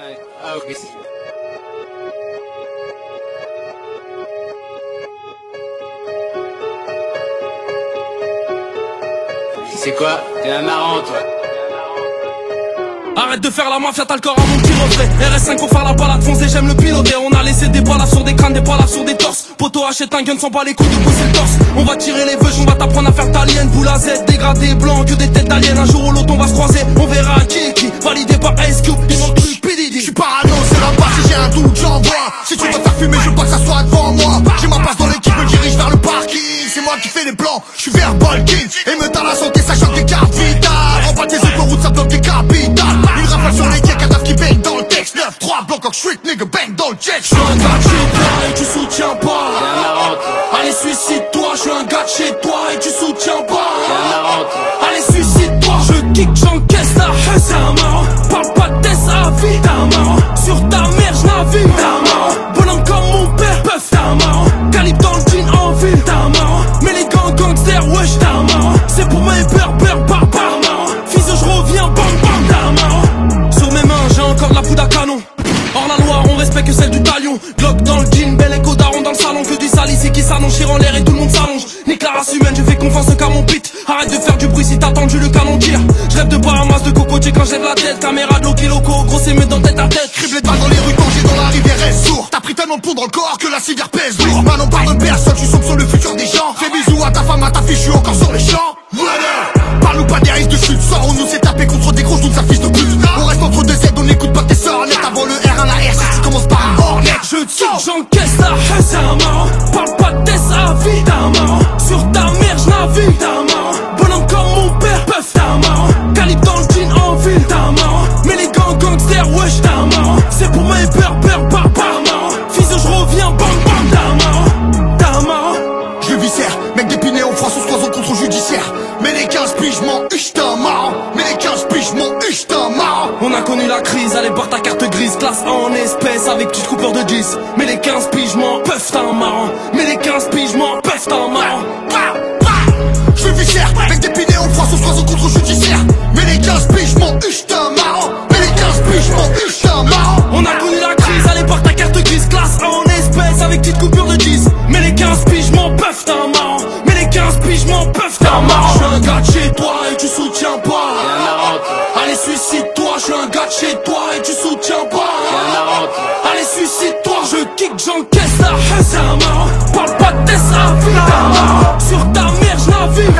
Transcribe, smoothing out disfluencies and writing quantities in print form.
Ah ok. C'est quoi? T'es un marrant toi. Arrête de faire la mafia, t'as le corps à mon petit reflet. RS5 pour faire la balade foncée, j'aime le piloter. On a laissé des balles sur des crânes, des balles sur des torses. Poto achète un gun sans pas les coups de pousser le torse. On va tirer les veuches, on va t'apprendre à faire t'alien. Boule à Z, dégradé blanc, que des têtes d'aliens. Un jour ou l'autre on va se croiser, on verra qui est qui. Validé par Ice Cube, il manque plus PDD. J'suis parano, c'est la base, si j'ai un doute j'envoie. Si tu veux faire fumer, je veux pas que ça soit devant moi. J'ai ma place dans l'équipe, me dirige vers le parking. C'est moi qui fais les plans, j'suis verbal king. Et me dans la santé, ça choque des cartes vitales. En bas des autoroutes, ça bloque des capitales. Une rafale sur les tiers, cadavre qui baigne dans le texte. 9-3, bloc en street, nigga, bang dans le jet. J'suis un gars de chez toi et tu soutiens pas. Allez suicide-toi, j'suis un gars de chez toi et tu soutiens pas. Allez suicide-toi, je kick, j'encaisse la haine, c'est un marrant. Parle pas de test à vie, t'es un marrant. Sur ta mère, j'navigue, t'es un marrant. Bonhomme comme mon père, peuf, t'es un marrant. Calibre dans le jean en ville, t'es un marrant. Mais les gangs gangsters, wesh, t'es un marrant. C'est pour mes berbères, barbares, marrant. Fils je reviens, bam bam, t'es un marrant. Sur mes mains, j'ai encore de la poudre à canon. Hors la loi, on respecte que celle du talion. Glock dans le jean, bel écho daron dans le salon. Que du sale ici qui s'annonce, chire en l'air et tout le monde s'allonge. Nique la race humaine, je fais confiance qu'à mon pit. Arrête de faire du bruit si t'as tendu le canon tire. Je rêve de boire un masse de cocotier quand j'lève la tête. Caméra de Loki Loco, gros c'est dans tête à tête. Criblé de balles dans les rues, plongé dans la rivière, reste sourd. T'as pris tellement de poudre dans le corps que la civière pèse lourd. Maintenant parle de personne, tu sombres sur le futur des gens. Fais bisous à ta femme, à ta fille, je suis encore sur les champs. Parle-nous pas des risques de chute, sort, on nous s'est tapé contre des grosses, toute sa fiche de pute. On reste entre deux aides, on n'écoute pas tes sorts. Net avant le R1, la R6, tu commences par un Hornet. Je kick, j'encaisse la haine, c'est un marrant. Parle pas de test à vie, t'es un marrant. Sur ta mère, j'navigue, t'es un marrant. Bonhomme comme mon père, peuf, t'es un marrant. Calibre dans le jean en ville, t'es un marrant. Mais les gangs gangsters, wesh, t'es un marrant. C'est pour mes berbères, barbares, marrant. Fils je reviens, bam bam, t'es un marrant. T'es un marrant. Je viscère, mec dépiné en France, on se croise en contrôle judiciaire. Mais les 15 piges m'en huche, t'es un marrant. Mais les 15 piges m'en huche, t'es un marrant. On a connu la crise, allez boire ta carte grise. Classe en espèces avec petite coupeur de 10. Mais les 15 piges m'en peuvent, t'es un marrant. Mais les 15 piges m'en peuvent, t'es un marrant. Je suis viscère, mec dépiné en France, on se croise en contrôle judiciaire. Mais les 15 piges m'en huche, t'es un marrant. Mais les 15 piges m'en huche, t'es un marrant. On a connu la crise, allez boire ta carte grise. Classe en espèces avec petite coupure de 10. Mais les 15 piges m'en peuvent, t'es un marrant. Mais les 15 piges m'en peuvent, t'es un marrant. J'suis un gars de chez toi et tu soutiens pas. Allez suicide-toi, j'suis un gars de chez toi et tu soutiens pas. Allez suicide-toi, je kick, j'encaisse la haine, c'est un marrant. Parle pas de test à vie, t'es un marrant. Sur ta mère, j'navigue.